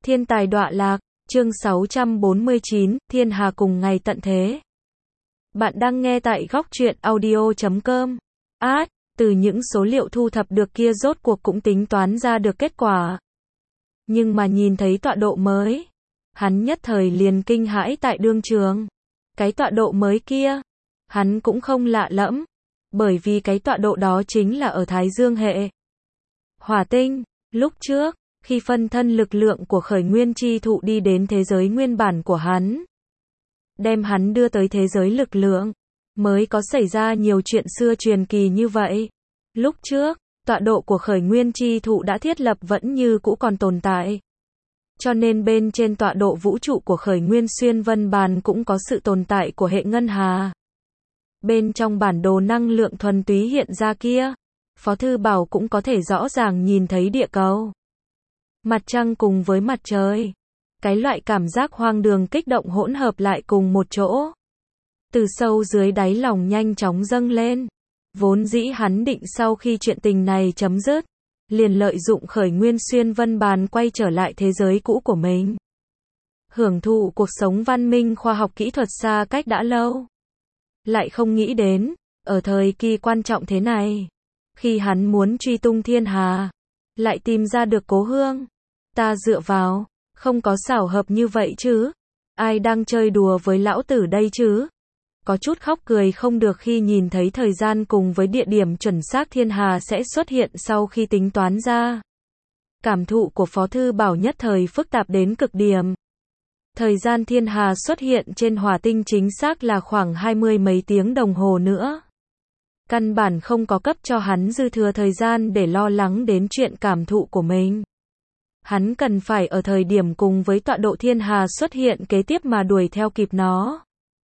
Thiên tài đọa lạc, chương 649, Thiên Hà cùng ngày tận thế. Bạn đang nghe tại góc truyện audio.com. Từ những số liệu thu thập được kia rốt cuộc cũng tính toán ra được kết quả. Nhưng mà nhìn thấy tọa độ mới, hắn nhất thời liền kinh hãi tại đương trường. Cái tọa độ mới kia, hắn cũng không lạ lẫm, bởi vì cái tọa độ đó chính là ở Thái Dương hệ Hỏa tinh. Lúc trước, khi phân thân lực lượng của khởi nguyên chi thụ đi đến thế giới nguyên bản của hắn, đem hắn đưa tới thế giới lực lượng, mới có xảy ra nhiều chuyện xưa truyền kỳ như vậy. Lúc trước, tọa độ của khởi nguyên chi thụ đã thiết lập vẫn như cũ còn tồn tại. Cho nên bên trên tọa độ vũ trụ của khởi nguyên xuyên vân bàn cũng có sự tồn tại của hệ ngân hà. Bên trong bản đồ năng lượng thuần túy hiện ra kia, Phó Thư Bảo cũng có thể rõ ràng nhìn thấy địa cầu, mặt trăng cùng với mặt trời. Cái loại cảm giác hoang đường kích động hỗn hợp lại cùng một chỗ, từ sâu dưới đáy lòng nhanh chóng dâng lên. Vốn dĩ hắn định sau khi chuyện tình này chấm dứt, liền lợi dụng khởi nguyên xuyên vân bàn quay trở lại thế giới cũ của mình, hưởng thụ cuộc sống văn minh khoa học kỹ thuật xa cách đã lâu. Lại không nghĩ đến, ở thời kỳ quan trọng thế này, khi hắn muốn truy tung thiên hà, lại tìm ra được cố hương. Ta dựa vào, không có xảo hợp như vậy chứ. Ai đang chơi đùa với lão tử đây chứ? Có chút khóc cười không được khi nhìn thấy thời gian cùng với địa điểm chuẩn xác thiên hà sẽ xuất hiện sau khi tính toán ra. Cảm thụ của Phó Thư Bảo nhất thời phức tạp đến cực điểm. Thời gian thiên hà xuất hiện trên hỏa tinh chính xác là khoảng 20 mấy tiếng đồng hồ nữa. Căn bản không có cấp cho hắn dư thừa thời gian để lo lắng đến chuyện cảm thụ của mình. Hắn cần phải ở thời điểm cùng với tọa độ thiên hà xuất hiện kế tiếp mà đuổi theo kịp nó.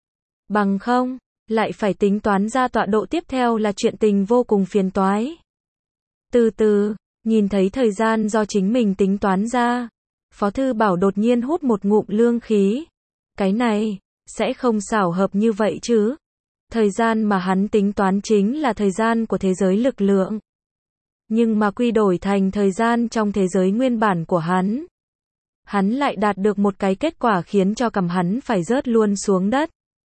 Bằng không, lại phải tính toán ra tọa độ tiếp theo là chuyện tình vô cùng phiền toái. Từ từ, nhìn thấy thời gian do chính mình tính toán ra, Phó Thư Bảo đột nhiên hút một ngụm lương khí. Cái này, sẽ không xảo hợp như vậy chứ. Thời gian mà hắn tính toán chính là thời gian của thế giới lực lượng. Nhưng mà quy đổi thành thời gian trong thế giới nguyên bản của hắn. Hắn lại đạt được một cái kết quả khiến cho cằm hắn phải rớt luôn xuống đất.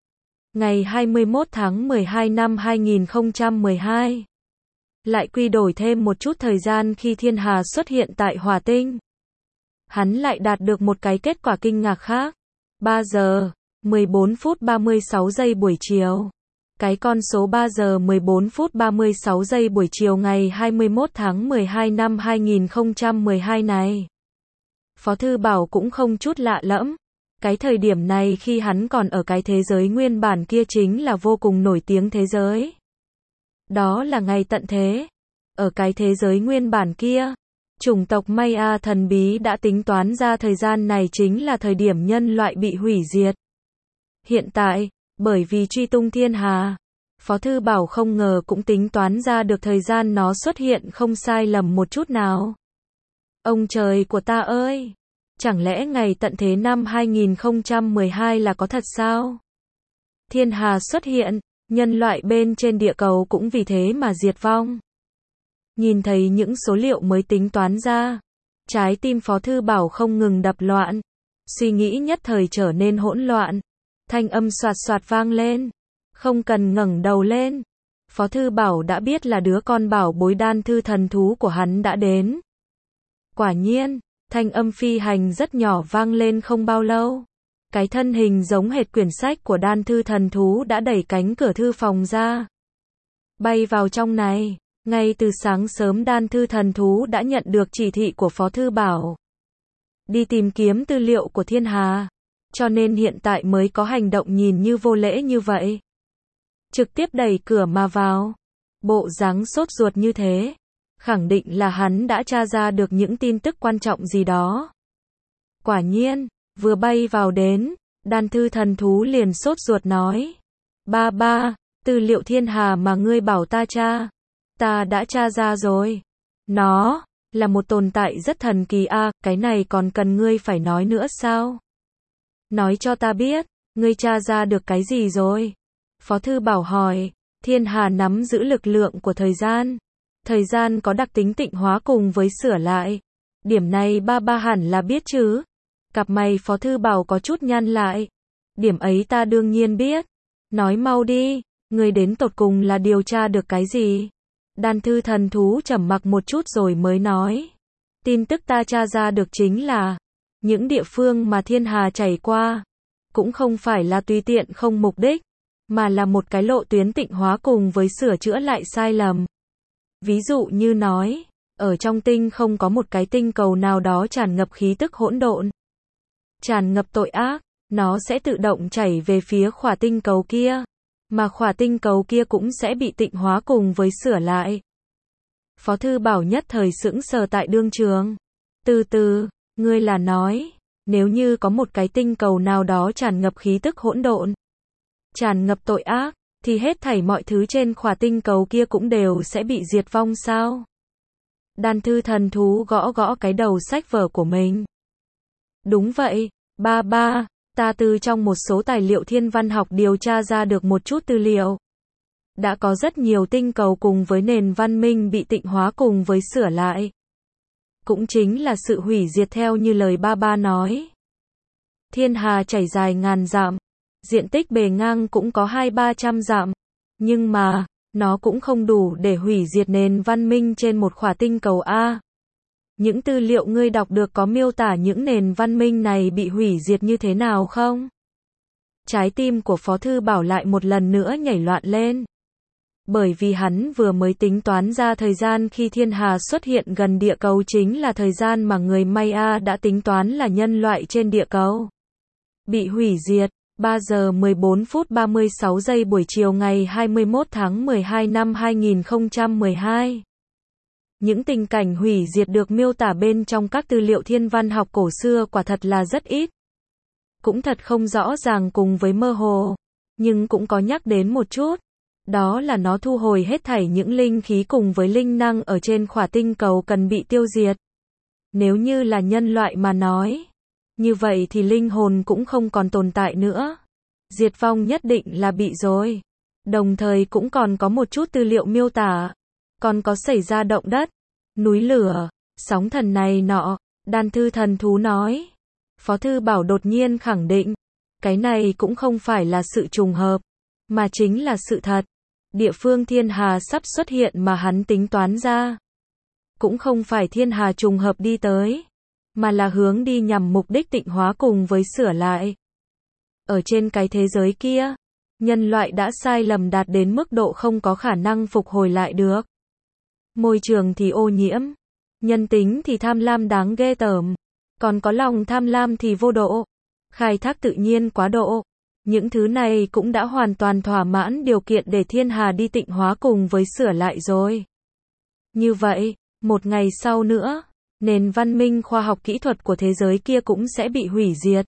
Ngày 21 tháng 12 năm 2012. Lại quy đổi thêm một chút thời gian khi thiên hà xuất hiện tại hỏa tinh. Hắn lại đạt được một cái kết quả kinh ngạc khác. 3 giờ, 14 phút 36 giây buổi chiều. Cái con số 3 giờ 14 phút 36 giây buổi chiều ngày 21 tháng 12 năm 2012 này, Phó Thư Bảo cũng không chút lạ lẫm. Cái thời điểm này khi hắn còn ở cái thế giới nguyên bản kia chính là vô cùng nổi tiếng thế giới. Đó là ngày tận thế. Ở cái thế giới nguyên bản kia, chủng tộc Maya thần bí đã tính toán ra thời gian này chính là thời điểm nhân loại bị hủy diệt. Hiện tại, bởi vì truy tung thiên hà, Phó Thư Bảo không ngờ cũng tính toán ra được thời gian nó xuất hiện không sai lầm một chút nào. Ông trời của ta ơi! Chẳng lẽ ngày tận thế năm 2012 là có thật sao? Thiên hà xuất hiện, nhân loại bên trên địa cầu cũng vì thế mà diệt vong. Nhìn thấy những số liệu mới tính toán ra, trái tim Phó Thư Bảo không ngừng đập loạn, suy nghĩ nhất thời trở nên hỗn loạn. Thanh âm xoạt xoạt vang lên, không cần ngẩng đầu lên. Phó Thư Bảo đã biết là đứa con bảo bối đan thư thần thú của hắn đã đến. Quả nhiên, thanh âm phi hành rất nhỏ vang lên không bao lâu. Cái thân hình giống hệt quyển sách của đan thư thần thú đã đẩy cánh cửa thư phòng ra, bay vào trong này. Ngay từ sáng sớm đan thư thần thú đã nhận được chỉ thị của Phó Thư Bảo đi tìm kiếm tư liệu của thiên hà, cho nên hiện tại mới có hành động nhìn như vô lễ như vậy. Trực tiếp đẩy cửa mà vào. Bộ dáng sốt ruột như thế, khẳng định là hắn đã tra ra được những tin tức quan trọng gì đó. Quả nhiên, vừa bay vào đến, đan thư thần thú liền sốt ruột nói. Ba, tư liệu thiên hà mà ngươi bảo ta tra, ta đã tra ra rồi. Nó là một tồn tại rất thần kỳ a, cái này còn cần ngươi phải nói nữa sao? Nói cho ta biết, ngươi tra ra được cái gì rồi? Phó Thư Bảo hỏi. Thiên hà nắm giữ lực lượng của thời gian. Thời gian có đặc tính tịnh hóa cùng với sửa lại. Điểm này ba hẳn là biết chứ. Cặp mày Phó Thư Bảo có chút nhăn lại. Điểm ấy ta đương nhiên biết. Nói mau đi, ngươi đến tột cùng là điều tra được cái gì? Đan Thư Thần Thú trầm mặc một chút rồi mới nói. Tin tức ta tra ra được chính là, những địa phương mà thiên hà chảy qua, cũng không phải là tùy tiện không mục đích, mà là một cái lộ tuyến tịnh hóa cùng với sửa chữa lại sai lầm. Ví dụ như nói, ở trong tinh không có một cái tinh cầu nào đó tràn ngập khí tức hỗn độn, tràn ngập tội ác, nó sẽ tự động chảy về phía khỏa tinh cầu kia, mà khỏa tinh cầu kia cũng sẽ bị tịnh hóa cùng với sửa lại. Phó Thư Bảo nhất thời sững sờ tại đương trường. Từ từ, ngươi là nói, nếu như có một cái tinh cầu nào đó tràn ngập khí tức hỗn độn, tràn ngập tội ác, thì hết thảy mọi thứ trên khỏa tinh cầu kia cũng đều sẽ bị diệt vong sao? Đan Thư Thần Thú gõ gõ cái đầu sách vở của mình. Đúng vậy, ba, ta từ trong một số tài liệu thiên văn học điều tra ra được một chút tư liệu. Đã có rất nhiều tinh cầu cùng với nền văn minh bị tịnh hóa cùng với sửa lại. Cũng chính là sự hủy diệt theo như lời ba nói. Thiên hà chảy dài ngàn dặm, diện tích bề ngang cũng có 200-300 dặm, nhưng mà, nó cũng không đủ để hủy diệt nền văn minh trên một khỏa tinh cầu A. Những tư liệu ngươi đọc được có miêu tả những nền văn minh này bị hủy diệt như thế nào không? Trái tim của Phó Thư Bảo lại một lần nữa nhảy loạn lên. Bởi vì hắn vừa mới tính toán ra thời gian khi thiên hà xuất hiện gần địa cầu chính là thời gian mà người Maya đã tính toán là nhân loại trên địa cầu bị hủy diệt. 3 giờ 14 phút 36 giây buổi chiều ngày 21 tháng 12 năm 2012. Những tình cảnh hủy diệt được miêu tả bên trong các tư liệu thiên văn học cổ xưa quả thật là rất ít. Cũng thật không rõ ràng cùng với mơ hồ, nhưng cũng có nhắc đến một chút. Đó là nó thu hồi hết thảy những linh khí cùng với linh năng ở trên khỏa tinh cầu cần bị tiêu diệt. Nếu như là nhân loại mà nói, như vậy thì linh hồn cũng không còn tồn tại nữa. Diệt vong nhất định là bị rồi. Đồng thời cũng còn có một chút tư liệu miêu tả. Còn có xảy ra động đất, núi lửa, sóng thần này nọ. Đan Thư Thần Thú nói. Phó Thư Bảo đột nhiên khẳng định. Cái này cũng không phải là sự trùng hợp, mà chính là sự thật. Địa phương thiên hà sắp xuất hiện mà hắn tính toán ra. Cũng không phải thiên hà trùng hợp đi tới, mà là hướng đi nhằm mục đích tịnh hóa cùng với sửa lại. Ở trên cái thế giới kia, nhân loại đã sai lầm đạt đến mức độ không có khả năng phục hồi lại được. Môi trường thì ô nhiễm, nhân tính thì tham lam đáng ghê tởm, còn có lòng tham lam thì vô độ, khai thác tự nhiên quá độ. Những thứ này cũng đã hoàn toàn thỏa mãn điều kiện để thiên hà đi tịnh hóa cùng với sửa lại rồi. Như vậy, một ngày sau nữa, nền văn minh khoa học kỹ thuật của thế giới kia cũng sẽ bị hủy diệt.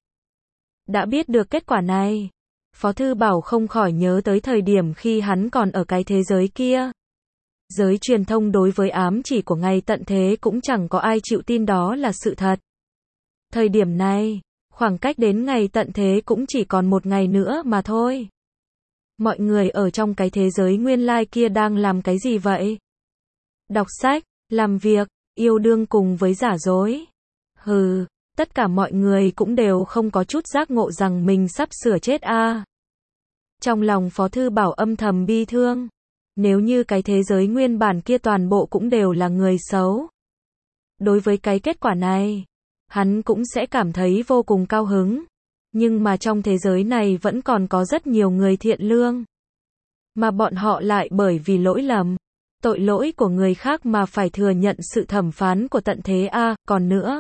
Đã biết được kết quả này, Phó Thư Bảo không khỏi nhớ tới thời điểm khi hắn còn ở cái thế giới kia. Giới truyền thông đối với ám chỉ của ngày tận thế cũng chẳng có ai chịu tin đó là sự thật. Thời điểm này, khoảng cách đến ngày tận thế cũng chỉ còn một ngày nữa mà thôi. Mọi người ở trong cái thế giới nguyên lai kia đang làm cái gì vậy? Đọc sách, làm việc, yêu đương cùng với giả dối. Hừ, tất cả mọi người cũng đều không có chút giác ngộ rằng mình sắp sửa chết a. Trong lòng Phó Thư Bảo âm thầm bi thương. Nếu như cái thế giới nguyên bản kia toàn bộ cũng đều là người xấu. Đối với cái kết quả này, hắn cũng sẽ cảm thấy vô cùng cao hứng. Nhưng mà trong thế giới này vẫn còn có rất nhiều người thiện lương. Mà bọn họ lại bởi vì lỗi lầm, tội lỗi của người khác mà phải thừa nhận sự thẩm phán của tận thế a. Còn nữa.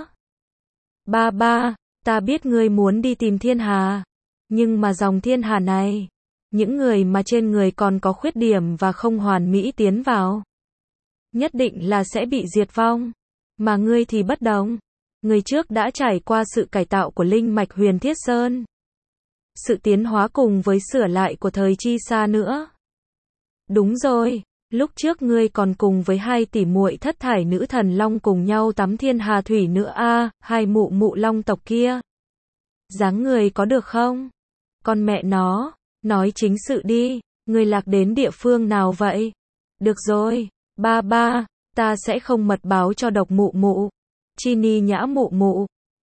Ba, ta biết ngươi muốn đi tìm thiên hà. Nhưng mà dòng thiên hà này, những người mà trên người còn có khuyết điểm và không hoàn mỹ tiến vào, nhất định là sẽ bị diệt vong. Mà ngươi thì bất đồng. Người trước đã trải qua sự cải tạo của linh mạch Huyền Thiết Sơn. Sự tiến hóa cùng với sửa lại của thời Chi Sa nữa. Đúng rồi, lúc trước ngươi còn cùng với 2 tỷ muội thất thải nữ thần long cùng nhau tắm thiên hà thủy nữa a, 2 mụ mụ long tộc kia. Dáng người có được không? Con mẹ nó, nói chính sự đi, ngươi lạc đến địa phương nào vậy? Được rồi, ba, ta sẽ không mật báo cho độc mụ mụ. Chini nhã mụ mụ,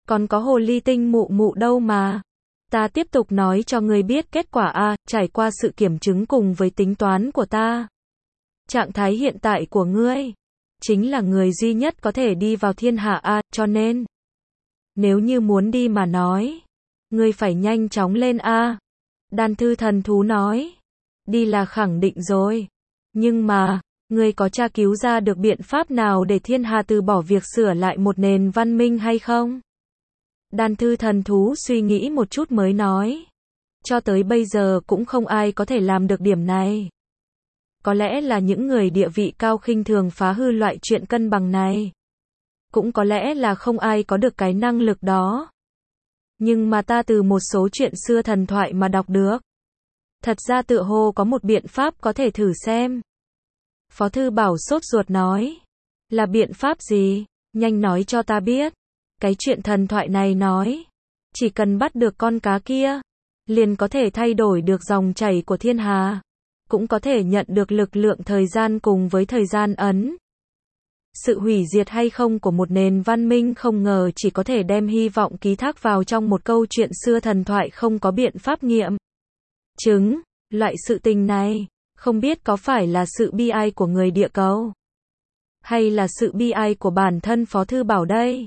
Còn có hồ ly tinh mụ mụ đâu mà. Ta tiếp tục nói cho ngươi biết kết quả a, trải qua sự kiểm chứng cùng với tính toán của ta. Trạng thái hiện tại của ngươi chính là người duy nhất có thể đi vào thiên hạ a, cho nên nếu như muốn đi mà nói, ngươi phải nhanh chóng lên a. Đan thư thần thú nói, đi là khẳng định rồi, nhưng mà ngươi có tra cứu ra được biện pháp nào để thiên hà từ bỏ việc sửa lại một nền văn minh hay không? Đan thư thần thú suy nghĩ một chút mới nói, cho tới bây giờ cũng không ai có thể làm được điểm này. Có lẽ là những người địa vị cao khinh thường phá hư loại chuyện cân bằng này. Cũng có lẽ là không ai có được cái năng lực đó. Nhưng mà ta từ một số chuyện xưa thần thoại mà đọc được, thật ra tựa hồ có một biện pháp có thể thử xem. Phó Thư Bảo sốt ruột nói, là biện pháp gì? Nhanh nói cho ta biết. Cái chuyện thần thoại này nói, chỉ cần bắt được con cá kia, liền có thể thay đổi được dòng chảy của thiên hà, cũng có thể nhận được lực lượng thời gian cùng với thời gian ấn. Sự hủy diệt hay không của một nền văn minh không ngờ chỉ có thể đem hy vọng ký thác vào trong một câu chuyện xưa thần thoại không có biện pháp nghiệm chứng. Loại sự tình này, không biết có phải là sự bi ai của người địa cầu, hay là sự bi ai của bản thân Phó Thư Bảo đây?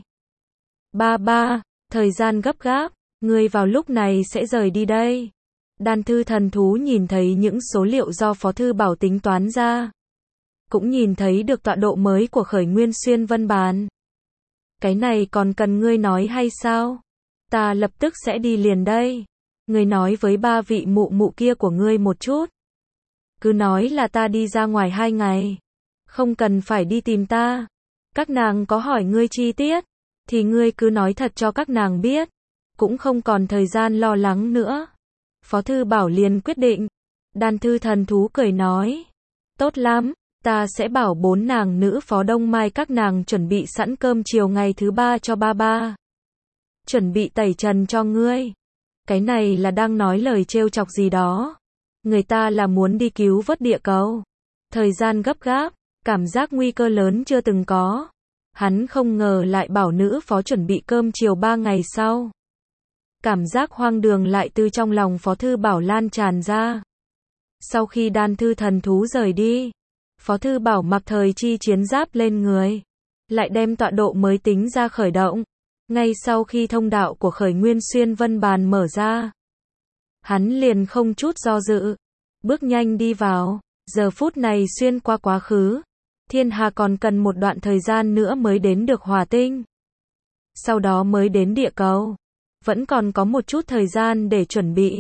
Ba, thời gian gấp gáp, ngươi vào lúc này sẽ rời đi đây. Đan thư thần thú nhìn thấy những số liệu do Phó Thư Bảo tính toán ra. Cũng nhìn thấy được tọa độ mới của khởi nguyên xuyên vân bàn. Cái này còn cần ngươi nói hay sao? Ta lập tức sẽ đi liền đây. Ngươi nói với ba vị mụ mụ kia của ngươi một chút. Cứ nói là ta đi ra ngoài 2 ngày. Không cần phải đi tìm ta. Các nàng có hỏi ngươi chi tiết, thì ngươi cứ nói thật cho các nàng biết. Cũng không còn thời gian lo lắng nữa. Phó Thư Bảo liền quyết định. Đan thư thần thú cười nói, tốt lắm, ta sẽ bảo 4 nàng nữ Phó Đông Mai các nàng chuẩn bị sẵn cơm chiều ngày thứ 3 cho ba. Chuẩn bị tẩy trần cho ngươi. Cái này là đang nói lời trêu chọc gì đó. Người ta là muốn đi cứu vớt địa cầu. Thời gian gấp gáp, cảm giác nguy cơ lớn chưa từng có. Hắn không ngờ lại bảo nữ phó chuẩn bị cơm chiều 3 ngày sau. Cảm giác hoang đường lại từ trong lòng Phó Thư Bảo lan tràn ra. Sau khi đan thư thần thú rời đi, Phó Thư Bảo mặc thời chi chiến giáp lên người, lại đem tọa độ mới tính ra khởi động. Ngay sau khi thông đạo của khởi nguyên xuyên vân bàn mở ra, hắn liền không chút do dự, bước nhanh đi vào. Giờ phút này xuyên qua quá khứ, thiên hà còn cần một đoạn thời gian nữa mới đến được hỏa tinh, sau đó mới đến địa cầu. Vẫn còn có một chút thời gian để chuẩn bị.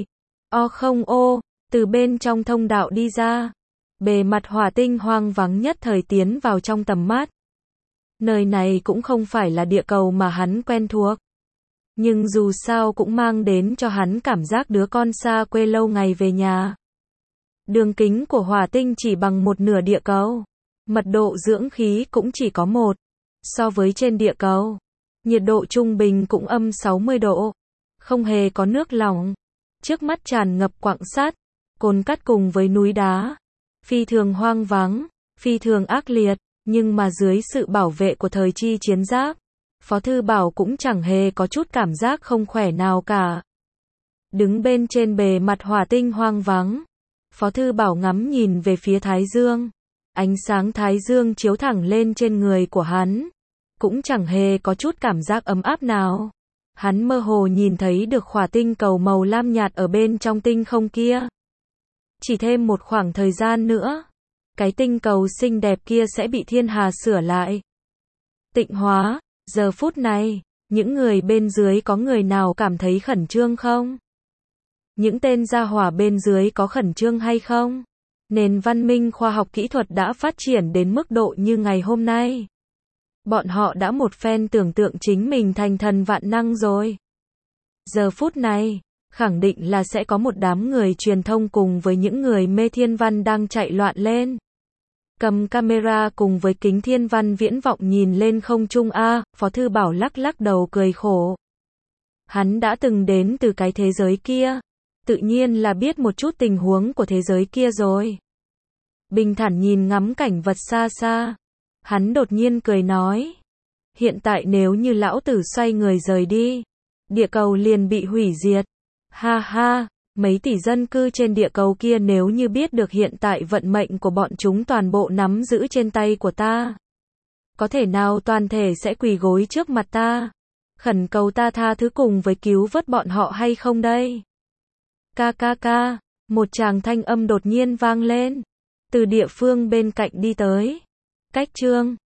Từ bên trong thông đạo đi ra, bề mặt hỏa tinh hoang vắng nhất thời tiến vào trong tầm mắt. Nơi này cũng không phải là địa cầu mà hắn quen thuộc, nhưng dù sao cũng mang đến cho hắn cảm giác đứa con xa quê lâu ngày về nhà. Đường kính của hỏa tinh chỉ bằng một nửa địa cầu, mật độ dưỡng khí cũng chỉ có 1 so với trên địa cầu. Nhiệt độ trung bình cũng âm 60 độ, không hề có nước lỏng. Trước mắt tràn ngập quặng sắt, cồn cát cùng với núi đá. Phi thường hoang vắng, phi thường ác liệt, nhưng mà dưới sự bảo vệ của thời chi chiến giáp, Phó Thư Bảo cũng chẳng hề có chút cảm giác không khỏe nào cả. Đứng bên trên bề mặt hỏa tinh hoang vắng, Phó Thư Bảo ngắm nhìn về phía Thái Dương. Ánh sáng Thái Dương chiếu thẳng lên trên người của hắn, cũng chẳng hề có chút cảm giác ấm áp nào. Hắn mơ hồ nhìn thấy được khỏa tinh cầu màu lam nhạt ở bên trong tinh không kia. Chỉ thêm một khoảng thời gian nữa, cái tinh cầu xinh đẹp kia sẽ bị thiên hà sửa lại, tịnh hóa. Giờ phút này, những người bên dưới có người nào cảm thấy khẩn trương không? Những tên gia hỏa bên dưới có khẩn trương hay không? Nền văn minh khoa học kỹ thuật đã phát triển đến mức độ như ngày hôm nay. Bọn họ đã một phen tưởng tượng chính mình thành thần vạn năng rồi. Giờ phút này, khẳng định là sẽ có một đám người truyền thông cùng với những người mê thiên văn đang chạy loạn lên. Cầm camera cùng với kính thiên văn viễn vọng nhìn lên không trung Phó Thư Bảo lắc lắc đầu cười khổ. Hắn đã từng đến từ cái thế giới kia, tự nhiên là biết một chút tình huống của thế giới kia rồi. Bình thản nhìn ngắm cảnh vật xa xa, hắn đột nhiên cười nói, hiện tại nếu như lão tử xoay người rời đi, địa cầu liền bị hủy diệt. Ha ha, mấy tỷ dân cư trên địa cầu kia nếu như biết được hiện tại vận mệnh của bọn chúng toàn bộ nắm giữ trên tay của ta, có thể nào toàn thể sẽ quỳ gối trước mặt ta, khẩn cầu ta tha thứ cùng với cứu vớt bọn họ hay không đây? Ca ca ca, một tràng thanh âm đột nhiên vang lên, từ địa phương bên cạnh đi tới. Cách chương